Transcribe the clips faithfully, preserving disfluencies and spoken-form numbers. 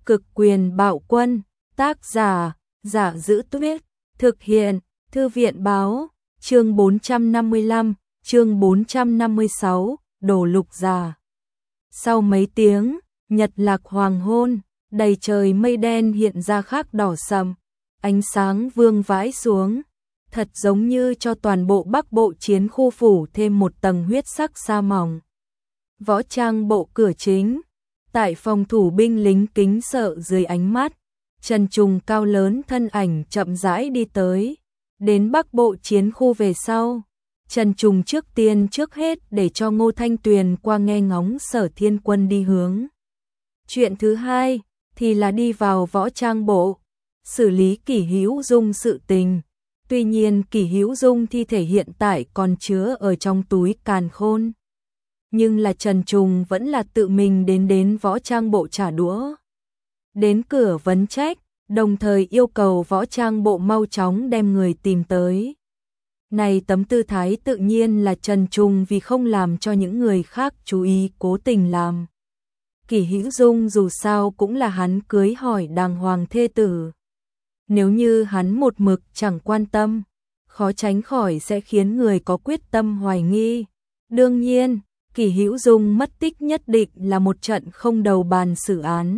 Cực quyền bạo quân, tác giả, Giả Giữ Tuyết, thực hiện, Thư viện báo, chương bốn trăm năm mươi lăm, chương bốn trăm năm mươi sáu, Đồ Lục Giả. Sau mấy tiếng, nhật lạc hoàng hôn, đầy trời mây đen hiện ra khắc đỏ sậm, ánh sáng vương vãi xuống, thật giống như cho toàn bộ Bắc Bộ chiến khu phủ thêm một tầng huyết sắc sa mỏng. Võ trang bộ cửa chính, tại phòng thủ binh lính kính sợ dưới ánh mắt, Trần Trùng cao lớn thân ảnh chậm rãi đi tới, đến Bắc Bộ chiến khu về sau. Trần Trùng trước tiên trước hết để cho Ngô Thanh Tuyền qua nghe ngóng Sở Thiên Quân đi hướng. Chuyện thứ hai thì là đi vào võ trang bộ, xử lý Kỷ Hữu Dung sự tình. Tuy nhiên Kỷ Hữu Dung thi thể hiện tại còn chứa ở trong túi càn khôn. Nhưng là Trần Trùng vẫn là tự mình đến đến võ trang bộ trả đũa. Đến cửa vấn trách, đồng thời yêu cầu võ trang bộ mau chóng đem người tìm tới. Này tấm tư thái tự nhiên là Trần Trùng vì không làm cho những người khác chú ý cố tình làm. Kỷ Hữu Dung dù sao cũng là hắn cưới hỏi đàng hoàng thê tử. Nếu như hắn một mực chẳng quan tâm, khó tránh khỏi sẽ khiến người có quyết tâm hoài nghi. Đương nhiên, Kỷ Hữu Dung mất tích nhất định là một trận không đầu bàn xử án.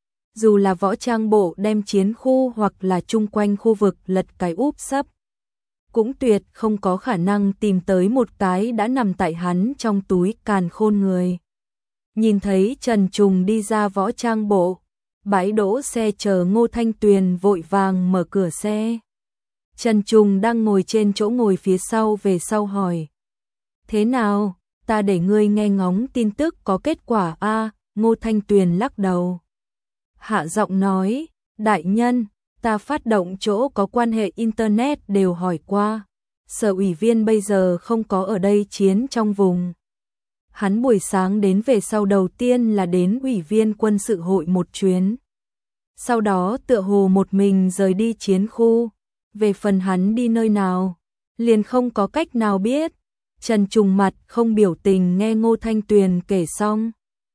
Dù là võ trang bộ đem chiến khu hoặc là chung quanh khu vực lật cái úp sấp, cũng tuyệt không có khả năng tìm tới một cái đã nằm tại hắn trong túi càn khôn người. Nhìn thấy Trần Trùng đi ra võ trang bộ, bãi đỗ xe chờ Ngô Thanh Tuyền vội vàng mở cửa xe. Trần Trùng đang ngồi trên chỗ ngồi phía sau về sau hỏi. Thế nào, ta để ngươi nghe ngóng tin tức có kết quả a? Ngô Thanh Tuyền lắc đầu. Hạ giọng nói, đại nhân, ta phát động chỗ có quan hệ Internet đều hỏi qua. Sở ủy viên bây giờ không có ở đây chiến trong vùng. Hắn buổi sáng đến về sau đầu tiên là đến ủy viên quân sự hội một chuyến. Sau đó tựa hồ một mình rời đi chiến khu. Về phần hắn đi nơi nào, liền không có cách nào biết. Trần Trùng mặt không biểu tình nghe Ngô Thanh Tuyền kể xong.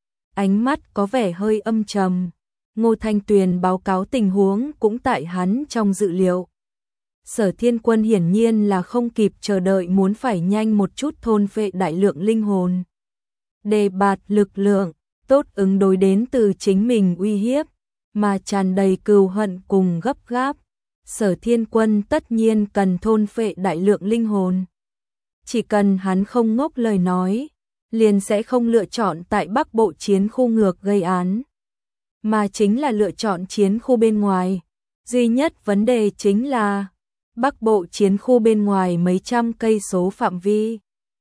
Ánh mắt có vẻ hơi âm trầm. Ngô Thanh Tuyền báo cáo tình huống cũng tại hắn trong dự liệu. Sở Thiên Quân hiển nhiên là không kịp chờ đợi muốn phải nhanh một chút thôn phệ đại lượng linh hồn. Đề bạt lực lượng, tốt ứng đối đến từ chính mình uy hiếp, mà tràn đầy cừu hận cùng gấp gáp. Sở Thiên Quân tất nhiên cần thôn phệ đại lượng linh hồn. Chỉ cần hắn không ngốc lời nói, liền sẽ không lựa chọn tại Bắc Bộ chiến khu ngược gây án, mà chính là lựa chọn chiến khu bên ngoài. Duy nhất vấn đề chính là Bắc Bộ chiến khu bên ngoài mấy trăm cây số phạm vi,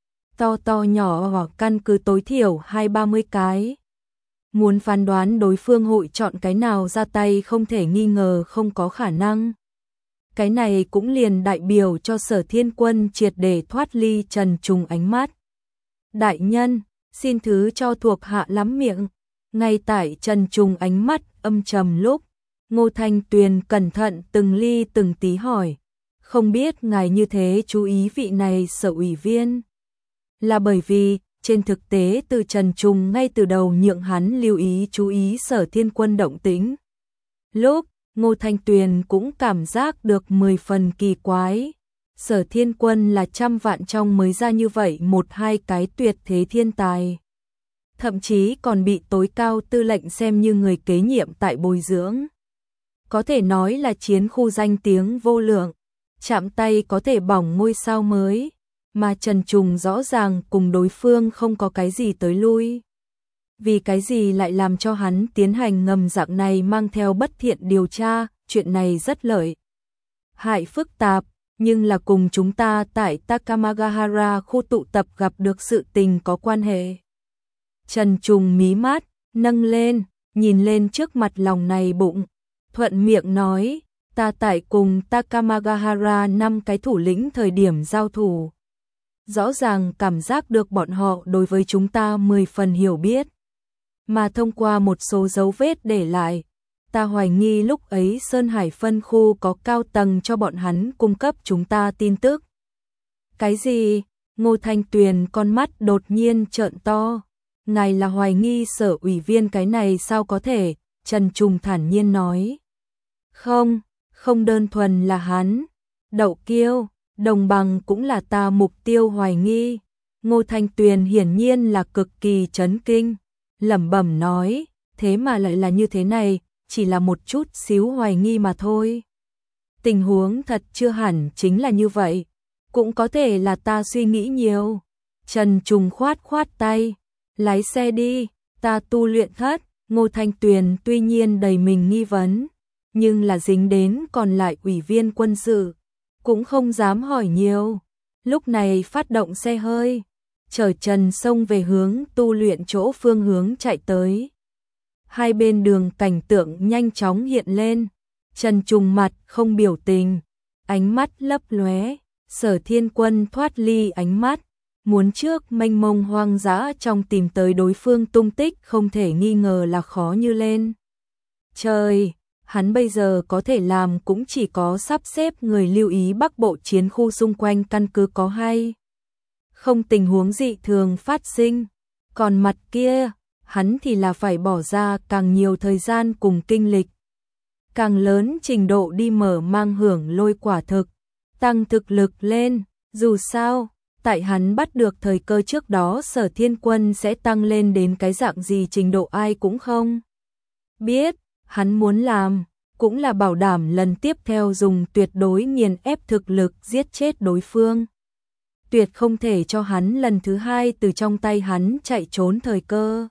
to to nhỏ hoặc căn cứ tối thiểu hai ba mươi cái. Muốn phán đoán đối phương hội chọn cái nào ra tay không thể nghi ngờ không có khả năng. Cái này cũng liền đại biểu cho Sở Thiên Quân triệt để thoát ly Trần Trùng ánh mắt. Đại nhân, xin thứ cho thuộc hạ lắm miệng. Ngay tại Trần Trùng ánh mắt âm trầm lúc, Ngô Thanh Tuyền cẩn thận từng ly từng tí hỏi. Không biết ngài như thế chú ý vị này sở ủy viên, là bởi vì trên thực tế từ Trần Trùng ngay từ đầu nhượng hắn lưu ý chú ý Sở Thiên Quân động tĩnh. Lúc Ngô Thanh Tuyền cũng cảm giác được mười phần kỳ quái. Sở Thiên Quân là trăm vạn trong mới ra như vậy một hai cái tuyệt thế thiên tài. Thậm chí còn bị tối cao tư lệnh xem như người kế nhiệm tại bồi dưỡng. Có thể nói là chiến khu danh tiếng vô lượng, chạm tay có thể bỏng ngôi sao mới, mà Trần Trùng rõ ràng cùng đối phương không có cái gì tới lui. Vì cái gì lại làm cho hắn tiến hành ngầm dạng này mang theo bất thiện điều tra, chuyện này rất lợi hại phức tạp, nhưng là cùng chúng ta tại Takamagahara khu tụ tập gặp được sự tình có quan hệ. Trần Trùng mí mắt, nâng lên, nhìn lên trước mặt lòng này bụng, thuận miệng nói, ta tại cùng Takamagahara năm cái thủ lĩnh thời điểm giao thủ. Rõ ràng cảm giác được bọn họ đối với chúng ta mười phần hiểu biết. Mà thông qua một số dấu vết để lại, ta hoài nghi lúc ấy Sơn Hải phân khu có cao tầng cho bọn hắn cung cấp chúng ta tin tức. Cái gì? Ngô Thanh Tuyền con mắt đột nhiên trợn to. Ngài là hoài nghi sở ủy viên cái này sao có thể, Trần Trùng thản nhiên nói. Không, không đơn thuần là hắn. Đậu Kiêu, đồng bằng cũng là ta mục tiêu hoài nghi. Ngô Thanh Tuyền hiển nhiên là cực kỳ chấn kinh, lẩm bẩm nói, thế mà lại là như thế này, chỉ là một chút xíu hoài nghi mà thôi. Tình huống thật chưa hẳn chính là như vậy, cũng có thể là ta suy nghĩ nhiều. Trần Trùng khoát khoát tay, lái xe đi, ta tu luyện thất. Ngô Thanh Tuyền tuy nhiên đầy mình nghi vấn, nhưng là dính đến còn lại ủy viên quân sự, cũng không dám hỏi nhiều. Lúc này phát động xe hơi, chở Trần xông về hướng tu luyện chỗ phương hướng chạy tới. Hai bên đường cảnh tượng nhanh chóng hiện lên, Trần Trùng mặt không biểu tình, ánh mắt lấp lóe. Sở Thiên Quân thoát ly ánh mắt, muốn trước mênh mông hoang dã trong tìm tới đối phương tung tích không thể nghi ngờ là khó như lên. Trời, hắn bây giờ có thể làm cũng chỉ có sắp xếp người lưu ý Bắc Bộ chiến khu xung quanh căn cứ có hay không tình huống dị thường phát sinh. Còn mặt kia, hắn thì là phải bỏ ra càng nhiều thời gian cùng kinh lịch, càng lớn trình độ đi mở mang hưởng lôi quả thực, tăng thực lực lên. Dù sao, tại hắn bắt được thời cơ trước đó Sở Thiên Quân sẽ tăng lên đến cái dạng gì trình độ ai cũng không biết. Hắn muốn làm cũng là bảo đảm lần tiếp theo dùng tuyệt đối nghiền ép thực lực giết chết đối phương. Tuyệt không thể cho hắn lần thứ hai từ trong tay hắn chạy trốn thời cơ.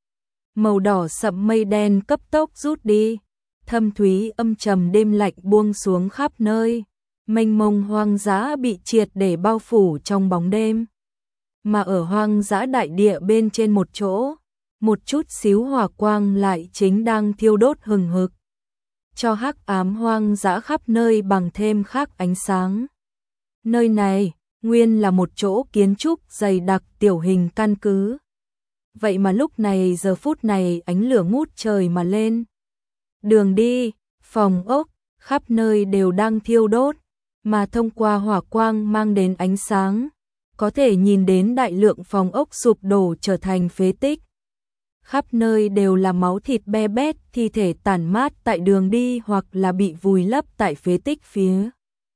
Màu đỏ sậm mây đen cấp tốc rút đi, thâm thúy âm trầm đêm lạnh buông xuống khắp nơi. Mênh mông hoang dã bị triệt để bao phủ trong bóng đêm. Mà ở hoang dã đại địa bên trên một chỗ, một chút xíu hỏa quang lại chính đang thiêu đốt hừng hực, cho hắc ám hoang dã khắp nơi bằng thêm khác ánh sáng. Nơi này, nguyên là một chỗ kiến trúc dày đặc tiểu hình căn cứ. Vậy mà lúc này giờ phút này ánh lửa ngút trời mà lên. Đường đi, phòng ốc, khắp nơi đều đang thiêu đốt. Mà thông qua hỏa quang mang đến ánh sáng, có thể nhìn đến đại lượng phòng ốc sụp đổ trở thành phế tích. Khắp nơi đều là máu thịt be bét, thi thể tàn mát tại đường đi hoặc là bị vùi lấp tại phế tích phía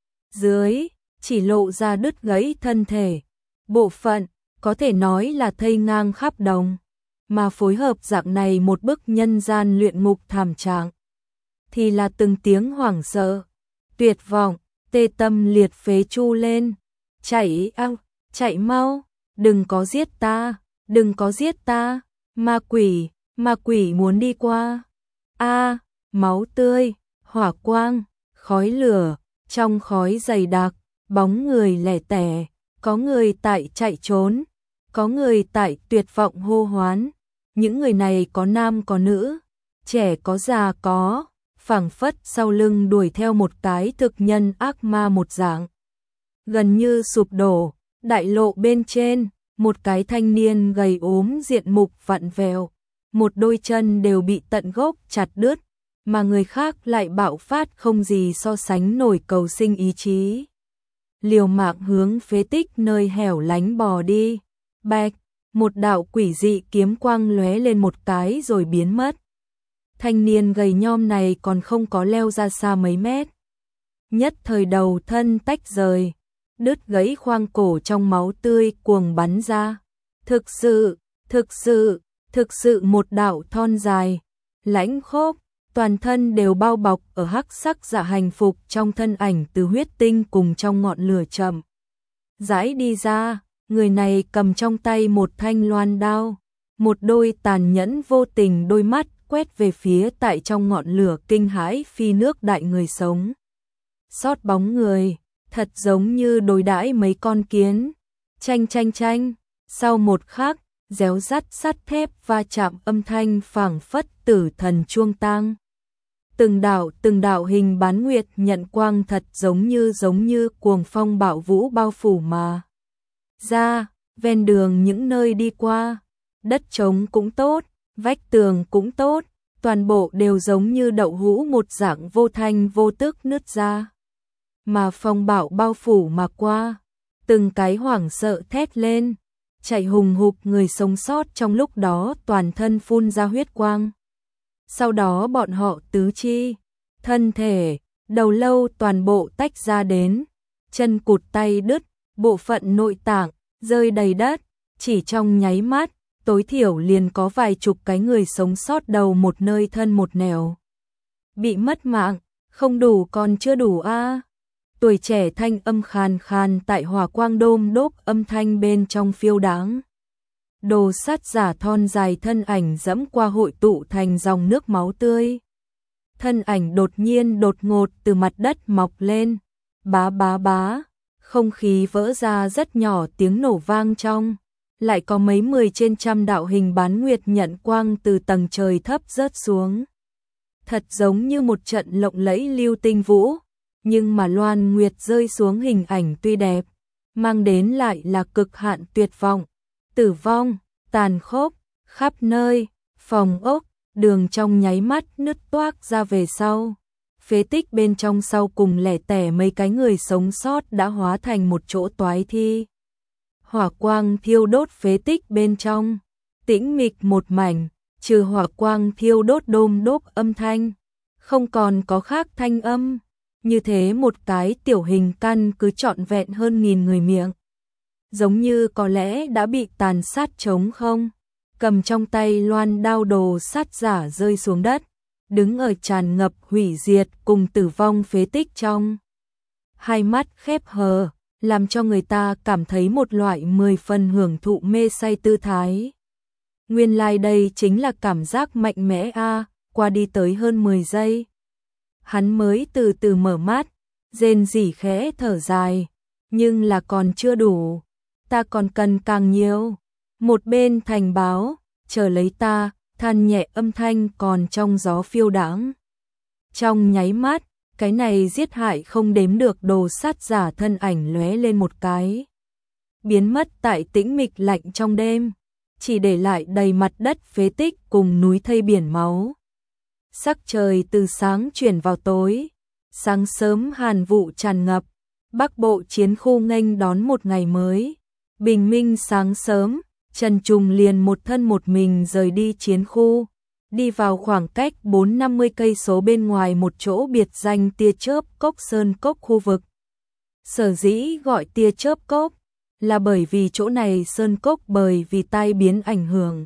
dưới, chỉ lộ ra đứt gãy thân thể. Bộ phận, có thể nói là thây ngang khắp đồng, mà phối hợp dạng này một bức nhân gian luyện ngục thảm trạng, thì là từng tiếng hoảng sợ, tuyệt vọng, tê tâm liệt phế chu lên. Chạy ao, chạy mau, đừng có giết ta, đừng có giết ta, ma quỷ, ma quỷ muốn đi qua. A, máu tươi, hỏa quang, khói lửa, trong khói dày đặc, bóng người lẻ tẻ, có người tại chạy trốn, có người tại tuyệt vọng hô hoán. Những người này có nam có nữ, trẻ có già có, phảng phất sau lưng đuổi theo một cái thực nhân ác ma một dạng. Gần như sụp đổ, đại lộ bên trên, một cái thanh niên gầy ốm diện mục vặn vẹo, một đôi chân đều bị tận gốc chặt đứt, mà người khác lại bạo phát không gì so sánh nổi cầu sinh ý chí. Liều mạng hướng phế tích nơi hẻo lánh bò đi. Bạch, một đạo quỷ dị kiếm quang lóe lên một cái rồi biến mất. Thanh niên gầy nhom này còn không có leo ra xa mấy mét, nhất thời đầu thân tách rời, đứt gãy khoang cổ trong máu tươi cuồng bắn ra. Thực sự, thực sự, thực sự một đạo thon dài, lãnh khốc, toàn thân đều bao bọc ở hắc sắc dạ hành phục trong thân ảnh từ huyết tinh cùng trong ngọn lửa chậm rãi đi ra. Người này cầm trong tay một thanh loan đao, một đôi tàn nhẫn vô tình đôi mắt quét về phía tại trong ngọn lửa kinh hãi phi nước đại người sống. Sót bóng người, thật giống như đối đãi mấy con kiến. Chanh chanh chanh, sau một khắc, réo rắt sắt thép va chạm âm thanh phảng phất tử thần chuông tang. Từng đạo từng đạo hình bán nguyệt nhận quang thật giống như giống như cuồng phong bạo vũ bao phủ mà ra, ven đường những nơi đi qua, đất trống cũng tốt, vách tường cũng tốt, toàn bộ đều giống như đậu hũ một dạng vô thanh vô tức nứt ra. Mà phong bạo bao phủ mà qua, từng cái hoảng sợ thét lên, chạy hùng hục người sống sót trong lúc đó toàn thân phun ra huyết quang. Sau đó bọn họ tứ chi, thân thể, đầu lâu toàn bộ tách ra đến, chân cụt tay đứt, bộ phận nội tạng rơi đầy đất, chỉ trong nháy mắt, tối thiểu liền có vài chục cái người sống sót đầu một nơi thân một nẻo. Bị mất mạng, không đủ còn chưa đủ a. À. Tuổi trẻ thanh âm khàn khàn tại hỏa quang đôm đốp âm thanh bên trong phiêu đáng. Đồ sát giả thon dài thân ảnh dẫm qua hội tụ thành dòng nước máu tươi. Thân ảnh đột nhiên đột ngột từ mặt đất mọc lên, bá bá bá, không khí vỡ ra rất nhỏ tiếng nổ vang trong. Lại có mấy mười trên trăm đạo hình bán nguyệt nhận quang từ tầng trời thấp rớt xuống. Thật giống như một trận lộng lẫy lưu tinh vũ, nhưng mà loan nguyệt rơi xuống hình ảnh tuy đẹp, mang đến lại là cực hạn tuyệt vọng, tử vong, tàn khốc, khắp nơi, phòng ốc, đường trong nháy mắt nứt toác ra về sau. Phế tích bên trong sau cùng lẻ tẻ mấy cái người sống sót đã hóa thành một chỗ toái thi. Hỏa quang thiêu đốt phế tích bên trong, tĩnh mịch một mảnh, trừ hỏa quang thiêu đốt đôm đốp âm thanh, không còn có khác thanh âm. Như thế một cái tiểu hình căn cứ trọn vẹn hơn nghìn người miệng. Giống như có lẽ đã bị tàn sát trống không, cầm trong tay loan đao đồ sát giả rơi xuống đất, đứng ở tràn ngập hủy diệt cùng tử vong phế tích trong. Hai mắt khép hờ, làm cho người ta cảm thấy một loại mười phần hưởng thụ mê say tư thái. Nguyên lai like đây chính là cảm giác mạnh mẽ a. À, qua đi tới hơn mười giây. Hắn mới từ từ mở mắt, rên rỉ khẽ thở dài, nhưng là còn chưa đủ, ta còn cần càng nhiều. Một bên thành báo, chờ lấy ta, than nhẹ âm thanh còn trong gió phiêu đãng. Trong nháy mắt, cái này giết hại không đếm được đồ sát giả thân ảnh lóe lên một cái, biến mất tại tĩnh mịch lạnh trong đêm, chỉ để lại đầy mặt đất phế tích cùng núi thây biển máu. Sắc trời từ sáng chuyển vào tối, sáng sớm hàn vụ tràn ngập, Bắc Bộ chiến khu nghênh đón một ngày mới. Bình minh sáng sớm, Trần Trùng liền một thân một mình rời đi chiến khu, đi vào khoảng cách bốn năm mươi cây số bên ngoài một chỗ biệt danh tia chớp cốc sơn cốc khu vực. Sở dĩ gọi tia chớp cốc là bởi vì chỗ này sơn cốc bởi vì tai biến ảnh hưởng.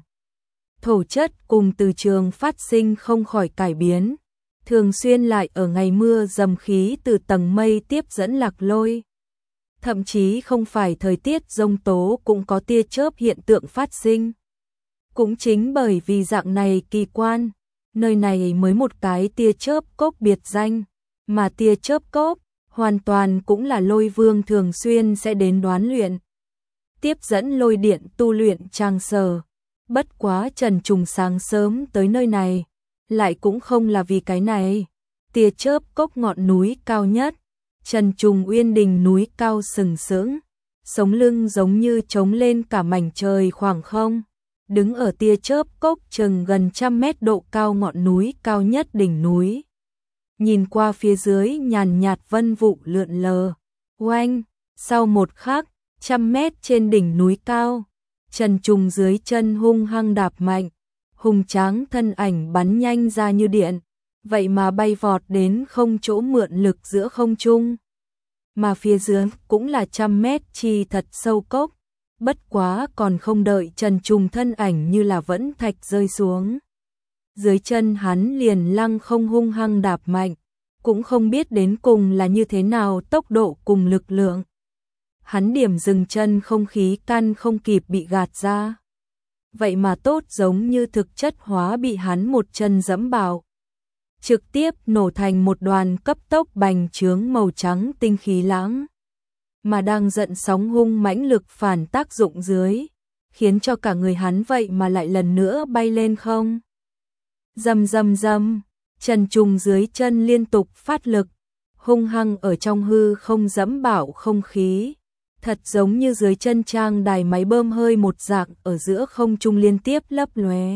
Thổ chất cùng từ trường phát sinh không khỏi cải biến, thường xuyên lại ở ngày mưa dầm khí từ tầng mây tiếp dẫn lạc lôi. Thậm chí không phải thời tiết giông tố cũng có tia chớp hiện tượng phát sinh. Cũng chính bởi vì dạng này kỳ quan, nơi này mới một cái tia chớp cốc biệt danh, mà tia chớp cốc hoàn toàn cũng là lôi vương thường xuyên sẽ đến đoán luyện. Tiếp dẫn lôi điện tu luyện trang sở. Bất quá Trần Trùng sáng sớm tới nơi này, lại cũng không là vì cái này. Tia chớp cốc ngọn núi cao nhất, Trần Trùng Uyên đỉnh núi cao sừng sững, sống lưng giống như trống lên cả mảnh trời khoảng không. Đứng ở tia chớp cốc chừng gần trăm mét độ cao ngọn núi cao nhất đỉnh núi. Nhìn qua phía dưới nhàn nhạt vân vụ lượn lờ. Oanh, sau một khắc, trăm mét trên đỉnh núi cao, Trần Trùng dưới chân hung hăng đạp mạnh, hùng tráng thân ảnh bắn nhanh ra như điện, vậy mà bay vọt đến không chỗ mượn lực giữa không trung. Mà phía dưới cũng là trăm mét chi thật sâu cốc, bất quá còn không đợi Trần Trùng thân ảnh như là vẫn thạch rơi xuống. Dưới chân hắn liền lăng không hung hăng đạp mạnh, cũng không biết đến cùng là như thế nào tốc độ cùng lực lượng. Hắn điểm dừng chân không khí căn không kịp bị gạt ra. Vậy mà tốt giống như thực chất hóa bị hắn một chân dẫm vào. Trực tiếp nổ thành một đoàn cấp tốc bành trướng màu trắng tinh khí lãng. Mà đang giận sóng hung mãnh lực phản tác dụng dưới, khiến cho cả người hắn vậy mà lại lần nữa bay lên không. Rầm rầm rầm, Trần Trùng dưới chân liên tục phát lực, hung hăng ở trong hư không dẫm bảo không khí. Thật giống như dưới chân trang đài máy bơm hơi một dạng ở giữa không trung liên tiếp lấp lóe.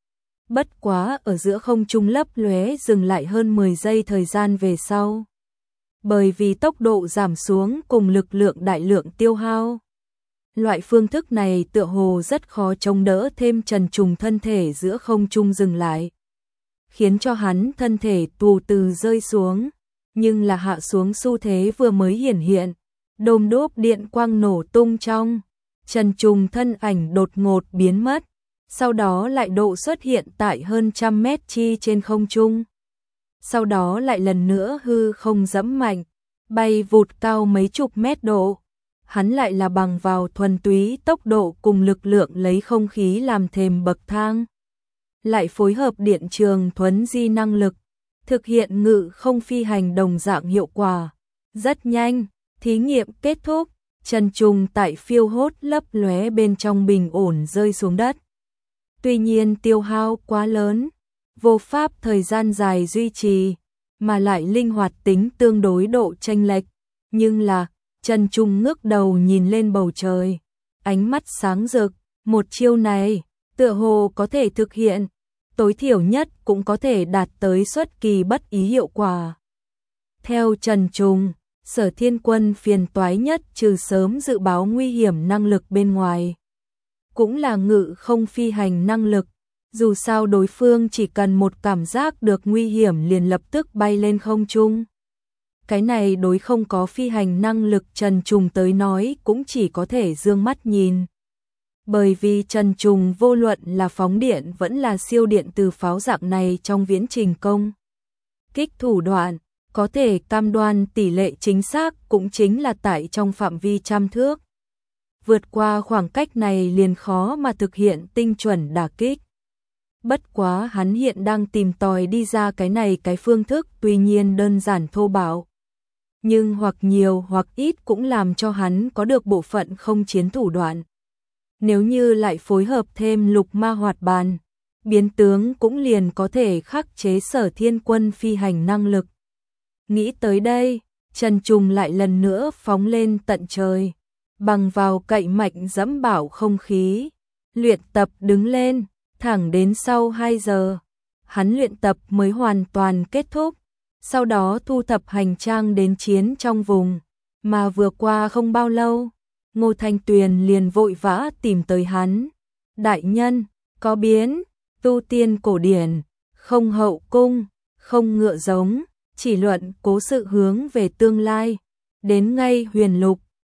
Bất quá ở giữa không trung lấp lóe dừng lại hơn mười giây thời gian về sau. Bởi vì tốc độ giảm xuống cùng lực lượng đại lượng tiêu hao. Loại phương thức này tựa hồ rất khó chống đỡ thêm Trần Trùng thân thể giữa không trung dừng lại. khiến cho hắn thân thể từ từ rơi xuống, nhưng là hạ xuống xu thế vừa mới hiển hiện, đôm đốp điện quang nổ tung trong, Trần Trùng thân ảnh đột ngột biến mất, sau đó lại độ xuất hiện tại hơn trăm mét chi trên không trung. Sau đó lại lần nữa hư không dẫm mạnh, bay vụt cao mấy chục mét độ. Hắn lại là bằng vào thuần túy tốc độ cùng lực lượng lấy không khí làm thềm bậc thang. Lại phối hợp điện trường thuấn di năng lực, thực hiện ngự không phi hành đồng dạng hiệu quả. Rất nhanh, thí nghiệm kết thúc, Trần Trùng tại phiêu hốt lấp lóe bên trong bình ổn rơi xuống đất. Tuy nhiên tiêu hao quá lớn, vô pháp thời gian dài duy trì, mà lại linh hoạt tính tương đối độ chênh lệch, nhưng là Trần Trùng ngước đầu nhìn lên bầu trời, ánh mắt sáng rực, một chiêu này tựa hồ có thể thực hiện, tối thiểu nhất cũng có thể đạt tới xuất kỳ bất ý hiệu quả. Theo Trần Trùng, Sở Thiên Quân phiền toái nhất trừ sớm dự báo nguy hiểm năng lực bên ngoài, cũng là ngự không phi hành năng lực. Dù sao đối phương chỉ cần một cảm giác được nguy hiểm liền lập tức bay lên không trung. Cái này đối không có phi hành năng lực Trần Trùng tới nói cũng chỉ có thể dương mắt nhìn. Bởi vì Trần Trùng vô luận là phóng điện vẫn là siêu điện từ pháo dạng này trong viễn trình công kích thủ đoạn, có thể cam đoan tỷ lệ chính xác cũng chính là tại trong phạm vi trăm thước. Vượt qua khoảng cách này liền khó mà thực hiện tinh chuẩn đả kích. Bất quá hắn hiện đang tìm tòi đi ra cái này cái phương thức tuy nhiên đơn giản thô bạo, nhưng hoặc nhiều hoặc ít cũng làm cho hắn có được bộ phận không chiến thủ đoạn. Nếu như lại phối hợp thêm lục ma hoạt bàn, biến tướng cũng liền có thể khắc chế Sở Thiên Quân phi hành năng lực. Nghĩ tới đây, Trần Trùng lại lần nữa phóng lên tận trời, bằng vào cậy mạnh dẫm bảo không khí, luyện tập đứng lên, thẳng đến sau hai giờ, hắn luyện tập mới hoàn toàn kết thúc, sau đó thu thập hành trang đến chiến trong vùng, mà vừa qua không bao lâu, Ngô Thanh Tuyền liền vội vã tìm tới hắn. Đại nhân, có biến, tu tiên cổ điển, không hậu cung, không ngựa giống, chỉ luận cố sự hướng về tương lai, đến ngay huyền lục,